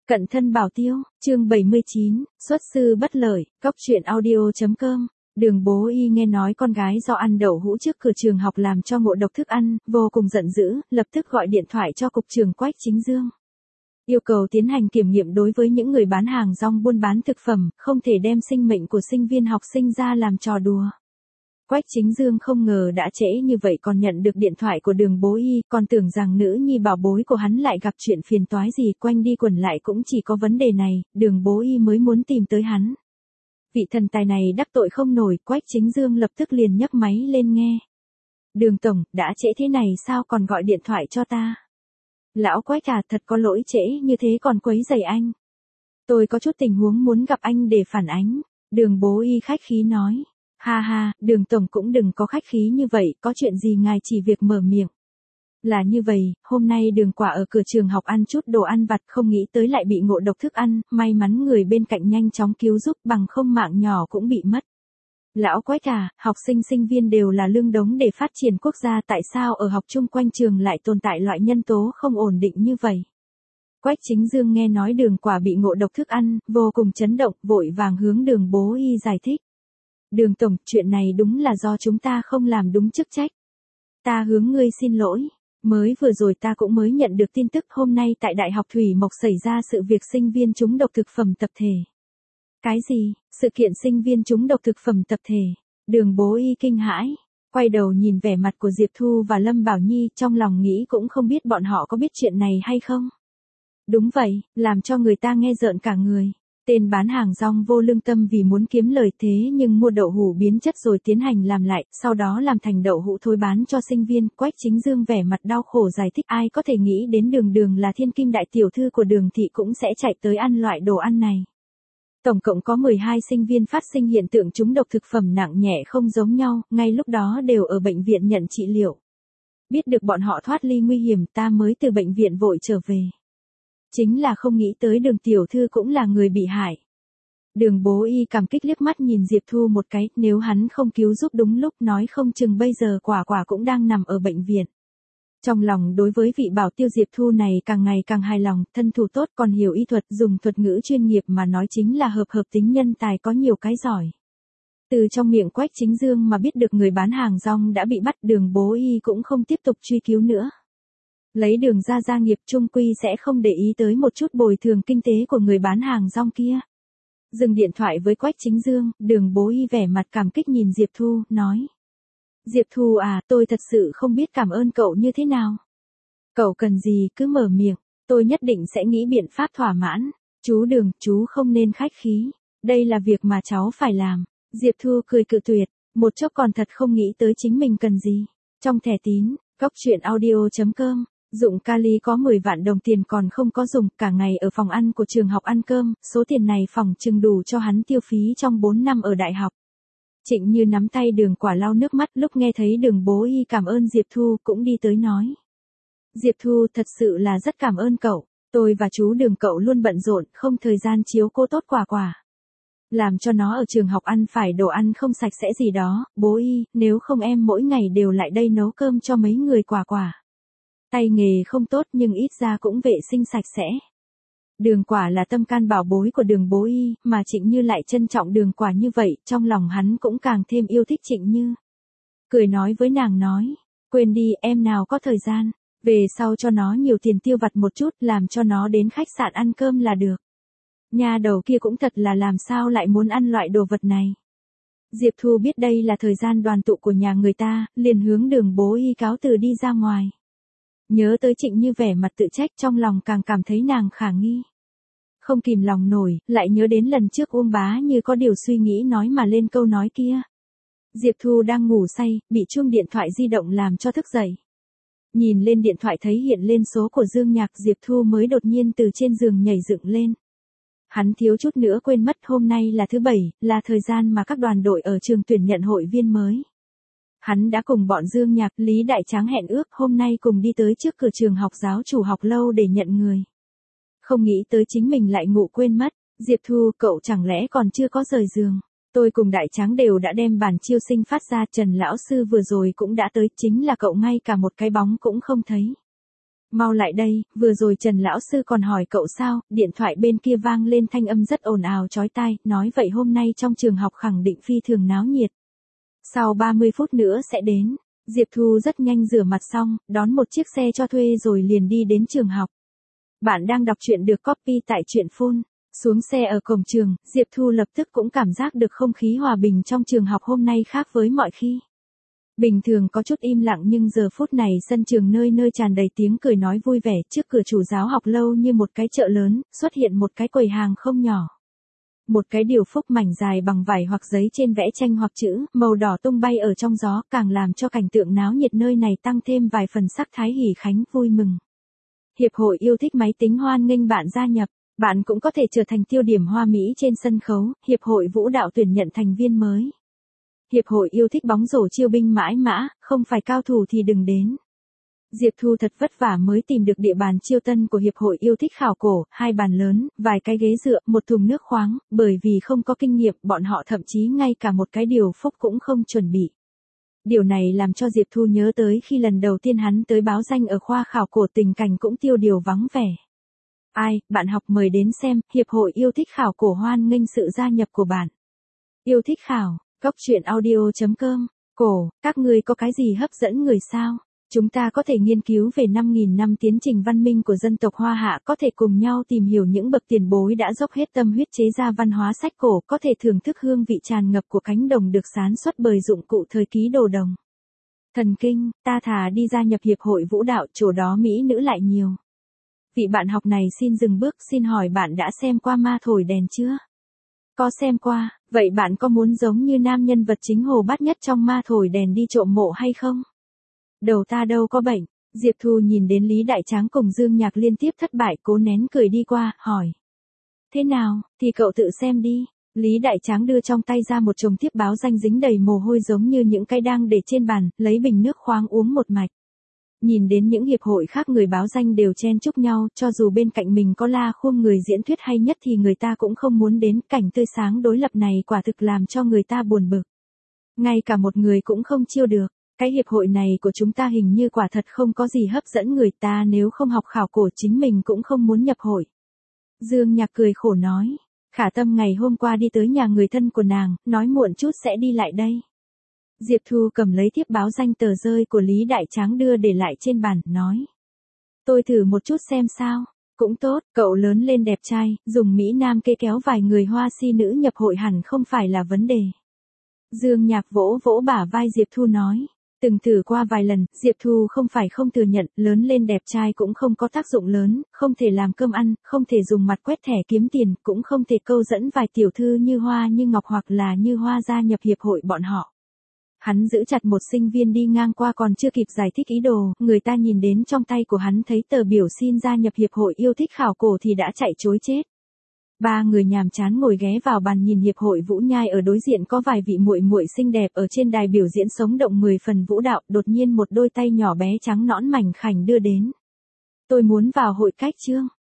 Cận thân bảo tiêu, chương 79, xuất sư bất lợi, cóc truyện audio.com. Đường Bố Y nghe nói con gái do ăn đậu hũ trước cửa trường học làm cho ngộ độc thức ăn, vô cùng giận dữ, lập tức gọi điện thoại cho cục trưởng Quách Chính Dương. Yêu cầu tiến hành kiểm nghiệm đối với những người bán hàng rong buôn bán thực phẩm, không thể đem sinh mệnh của sinh viên học sinh ra làm trò đùa. Quách Chính Dương không ngờ đã trễ như vậy còn nhận được điện thoại của Đường Bố Y, còn tưởng rằng nữ nhi bảo bối của hắn lại gặp chuyện phiền toái gì, quanh đi quẩn lại cũng chỉ có vấn đề này, Đường Bố Y mới muốn tìm tới hắn. Vị thần tài này đắc tội không nổi, Quách Chính Dương lập tức liền nhấc máy lên nghe. Đường tổng, đã trễ thế này sao còn gọi điện thoại cho ta? Lão Quách à, thật có lỗi trễ như thế còn quấy rầy anh. Tôi có chút tình huống muốn gặp anh để phản ánh. Đường Bố Y khách khí nói. Ha ha, Đường tổng cũng đừng có khách khí như vậy, có chuyện gì ngài chỉ việc mở miệng. Là như vậy, hôm nay Đường Quả ở cửa trường học ăn chút đồ ăn vặt, không nghĩ tới lại bị ngộ độc thức ăn, may mắn người bên cạnh nhanh chóng cứu giúp, bằng không mạng nhỏ cũng bị mất. Lão Quách à, học sinh sinh viên đều là lương đống để phát triển quốc gia, tại sao ở học chung quanh trường lại tồn tại loại nhân tố không ổn định như vậy? Quách Chính Dương nghe nói Đường Quả bị ngộ độc thức ăn, vô cùng chấn động, vội vàng hướng Đường Bố Y giải thích. Đường tổng, chuyện này đúng là do chúng ta không làm đúng chức trách. Ta hướng ngươi xin lỗi. Mới vừa rồi ta cũng mới nhận được tin tức hôm nay tại Đại học Thủy Mộc xảy ra sự việc sinh viên trúng độc thực phẩm tập thể. Cái gì? Sự kiện sinh viên trúng độc thực phẩm tập thể? Đường Bố Y kinh hãi, quay đầu nhìn vẻ mặt của Diệp Thu và Lâm Bảo Nhi, trong lòng nghĩ cũng không biết bọn họ có biết chuyện này hay không. Đúng vậy, làm cho người ta nghe rợn cả người. Tên bán hàng rong vô lương tâm vì muốn kiếm lời thế nhưng mua đậu hũ biến chất rồi tiến hành làm lại, sau đó làm thành đậu hũ thối bán cho sinh viên. Quách Chính Dương vẻ mặt đau khổ giải thích, ai có thể nghĩ đến Đường là thiên kim đại tiểu thư của Đường thị cũng sẽ chạy tới ăn loại đồ ăn này. Tổng cộng có 12 sinh viên phát sinh hiện tượng trúng độc thực phẩm nặng nhẹ không giống nhau, ngay lúc đó đều ở bệnh viện nhận trị liệu. Biết được bọn họ thoát ly nguy hiểm, ta mới từ bệnh viện vội trở về. Chính là không nghĩ tới Đường tiểu thư cũng là người bị hại. Đường Bố Y cảm kích liếc mắt nhìn Diệp Thu một cái, nếu hắn không cứu giúp đúng lúc nói không chừng bây giờ quả cũng đang nằm ở bệnh viện. Trong lòng đối với vị bảo tiêu Diệp Thu này càng ngày càng hài lòng, thân thủ tốt còn hiểu y thuật, dùng thuật ngữ chuyên nghiệp mà nói chính là hợp tính nhân tài có nhiều cái giỏi. Từ trong miệng Quách Chính Dương mà biết được người bán hàng rong đã bị bắt, Đường Bố Y cũng không tiếp tục truy cứu nữa. Lấy Đường ra gia nghiệp trung quy sẽ không để ý tới một chút bồi thường kinh tế của người bán hàng rong kia. Dừng điện thoại với Quách Chính Dương, Đường Bố Y vẻ mặt cảm kích nhìn Diệp Thu, nói. Diệp Thu à, tôi thật sự không biết cảm ơn cậu như thế nào. Cậu cần gì cứ mở miệng, tôi nhất định sẽ nghĩ biện pháp thỏa mãn. Chú Đường, chú không nên khách khí, đây là việc mà cháu phải làm. Diệp Thu cười cự tuyệt, một chốc còn thật không nghĩ tới chính mình cần gì. Trong thẻ tín, cóc truyện audio.com. Dụng Kali có 10 vạn đồng tiền còn không có dùng, cả ngày ở phòng ăn của trường học ăn cơm, số tiền này phòng chừng đủ cho hắn tiêu phí trong 4 năm ở đại học. Trịnh Như nắm tay Đường Quả lau nước mắt, lúc nghe thấy Đường Bố Y cảm ơn Diệp Thu cũng đi tới nói. Diệp Thu, thật sự là rất cảm ơn cậu, tôi và chú Đường cậu luôn bận rộn, không thời gian chiếu cố tốt Quả. Làm cho nó ở trường học ăn phải đồ ăn không sạch sẽ gì đó, Bố Y, nếu không em mỗi ngày đều lại đây nấu cơm cho mấy người Quả. Tay nghề không tốt nhưng ít ra cũng vệ sinh sạch sẽ. Đường Quả là tâm can bảo bối của Đường Bố Y, mà Trịnh Như lại trân trọng Đường Quả như vậy, trong lòng hắn cũng càng thêm yêu thích Trịnh Như. Cười nói với nàng nói, quên đi em nào có thời gian, về sau cho nó nhiều tiền tiêu vặt một chút, làm cho nó đến khách sạn ăn cơm là được. Nhà đầu kia cũng thật là làm sao lại muốn ăn loại đồ vật này. Diệp Thu biết đây là thời gian đoàn tụ của nhà người ta, liền hướng Đường Bố Y cáo từ đi ra ngoài. Nhớ tới Trịnh Như vẻ mặt tự trách, trong lòng càng cảm thấy nàng khả nghi. Không kìm lòng nổi, lại nhớ đến lần trước Uông Bá Như có điều suy nghĩ nói mà lên câu nói kia. Diệp Thu đang ngủ say, bị chuông điện thoại di động làm cho thức dậy. Nhìn lên điện thoại thấy hiện lên số của Dương Nhạc, Diệp Thu mới đột nhiên từ trên giường nhảy dựng lên. Hắn thiếu chút nữa quên mất hôm nay là thứ Bảy, là thời gian mà các đoàn đội ở trường tuyển nhận hội viên mới. Hắn đã cùng bọn Dương Nhạc, Lý Đại Tráng hẹn ước hôm nay cùng đi tới trước cửa trường học giáo chủ học lâu để nhận người. Không nghĩ tới chính mình lại ngủ quên mất. Diệp Thu, cậu chẳng lẽ còn chưa có rời giường? Tôi cùng Đại Tráng đều đã đem bản chiêu sinh phát ra, Trần lão sư vừa rồi cũng đã tới, chính là cậu ngay cả một cái bóng cũng không thấy. Mau lại đây, vừa rồi Trần lão sư còn hỏi cậu sao, điện thoại bên kia vang lên thanh âm rất ồn ào chói tai, nói vậy hôm nay trong trường học khẳng định phi thường náo nhiệt. Sau 30 phút nữa sẽ đến. Diệp Thu rất nhanh rửa mặt xong, đón một chiếc xe cho thuê rồi liền đi đến trường học. Bạn đang đọc truyện được copy tại truyện Phone. Xuống xe ở cổng trường, Diệp Thu lập tức cũng cảm giác được không khí hòa bình trong trường học hôm nay khác với mọi khi. Bình thường có chút im lặng nhưng giờ phút này sân trường nơi nơi tràn đầy tiếng cười nói vui vẻ, trước cửa chủ giáo học lâu như một cái chợ lớn, xuất hiện một cái quầy hàng không nhỏ. Một cái điều phúc mảnh dài bằng vải hoặc giấy trên vẽ tranh hoặc chữ, màu đỏ tung bay ở trong gió, càng làm cho cảnh tượng náo nhiệt nơi này tăng thêm vài phần sắc thái hỉ khánh vui mừng. Hiệp hội yêu thích máy tính hoan nghênh bạn gia nhập. Bạn cũng có thể trở thành tiêu điểm hoa mỹ trên sân khấu. Hiệp hội vũ đạo tuyển nhận thành viên mới. Hiệp hội yêu thích bóng rổ chiêu binh mãi mã, không phải cao thủ thì đừng đến. Diệp Thu thật vất vả mới tìm được địa bàn chiêu tân của Hiệp hội yêu thích khảo cổ, 2 bàn lớn, vài cái ghế dựa, một thùng nước khoáng, bởi vì không có kinh nghiệm, bọn họ thậm chí ngay cả một cái điều phúc cũng không chuẩn bị. Điều này làm cho Diệp Thu nhớ tới khi lần đầu tiên hắn tới báo danh ở khoa khảo cổ, tình cảnh cũng tiêu điều vắng vẻ. Ai, bạn học mời đến xem, Hiệp hội yêu thích khảo cổ hoan nghênh sự gia nhập của bạn. Yêu thích khảo, coctruyện.audio.com, cổ, các ngươi có cái gì hấp dẫn người sao? Chúng ta có thể nghiên cứu về 5.000 năm tiến trình văn minh của dân tộc Hoa Hạ, có thể cùng nhau tìm hiểu những bậc tiền bối đã dốc hết tâm huyết chế ra văn hóa sách cổ, có thể thưởng thức hương vị tràn ngập của cánh đồng được xán xuất bởi dụng cụ thời ký đồ đồng. Thần kinh, ta thà đi gia nhập hiệp hội vũ đạo, chỗ đó mỹ nữ lại nhiều. Vị bạn học này xin dừng bước, xin hỏi bạn đã xem qua Ma Thổi Đèn chưa? Có xem qua, vậy bạn có muốn giống như nam nhân vật chính Hồ Bát Nhất trong Ma Thổi Đèn đi trộm mộ hay không? Đầu ta đâu có bệnh. Diệp Thu nhìn đến Lý Đại Tráng cùng Dương Nhạc liên tiếp thất bại, cố nén cười đi qua, hỏi. Thế nào, thì cậu tự xem đi. Lý Đại Tráng đưa trong tay ra một chồng thiếp báo danh dính đầy mồ hôi giống như những cái đang để trên bàn, lấy bình nước khoáng uống một mạch. Nhìn đến những hiệp hội khác người báo danh đều chen chúc nhau, cho dù bên cạnh mình có La Khuông người diễn thuyết hay nhất thì người ta cũng không muốn đến, cảnh tươi sáng đối lập này quả thực làm cho người ta buồn bực. Ngay cả một người cũng không chiêu được. Cái hiệp hội này của chúng ta hình như quả thật không có gì hấp dẫn người ta, nếu không học khảo cổ chính mình cũng không muốn nhập hội. Dương Nhạc cười khổ nói. Khả Tâm ngày hôm qua đi tới nhà người thân của nàng, nói muộn chút sẽ đi lại đây. Diệp Thu cầm lấy thiếp báo danh tờ rơi của Lý Đại Tráng đưa để lại trên bàn, nói. Tôi thử một chút xem sao. Cũng tốt, cậu lớn lên đẹp trai, dùng Mỹ Nam kê kéo vài người Hoa si nữ nhập hội hẳn không phải là vấn đề. Dương Nhạc vỗ vỗ bả vai Diệp Thu nói. Từng thử qua vài lần, Diệp Thu không phải không thừa nhận, lớn lên đẹp trai cũng không có tác dụng lớn, không thể làm cơm ăn, không thể dùng mặt quét thẻ kiếm tiền, cũng không thể câu dẫn vài tiểu thư như Hoa như Ngọc hoặc là như Hoa gia nhập hiệp hội bọn họ. Hắn giữ chặt một sinh viên đi ngang qua còn chưa kịp giải thích ý đồ, người ta nhìn đến trong tay của hắn thấy tờ biểu xin gia nhập hiệp hội yêu thích khảo cổ thì đã chạy trối chết. Ba người nhàm chán ngồi ghé vào bàn nhìn hiệp hội vũ nhai, ở đối diện có vài vị muội muội xinh đẹp ở trên đài biểu diễn sống động 10 phần vũ đạo, đột nhiên một đôi tay nhỏ bé trắng nõn mảnh khảnh đưa đến. Tôi muốn vào hội cách chương.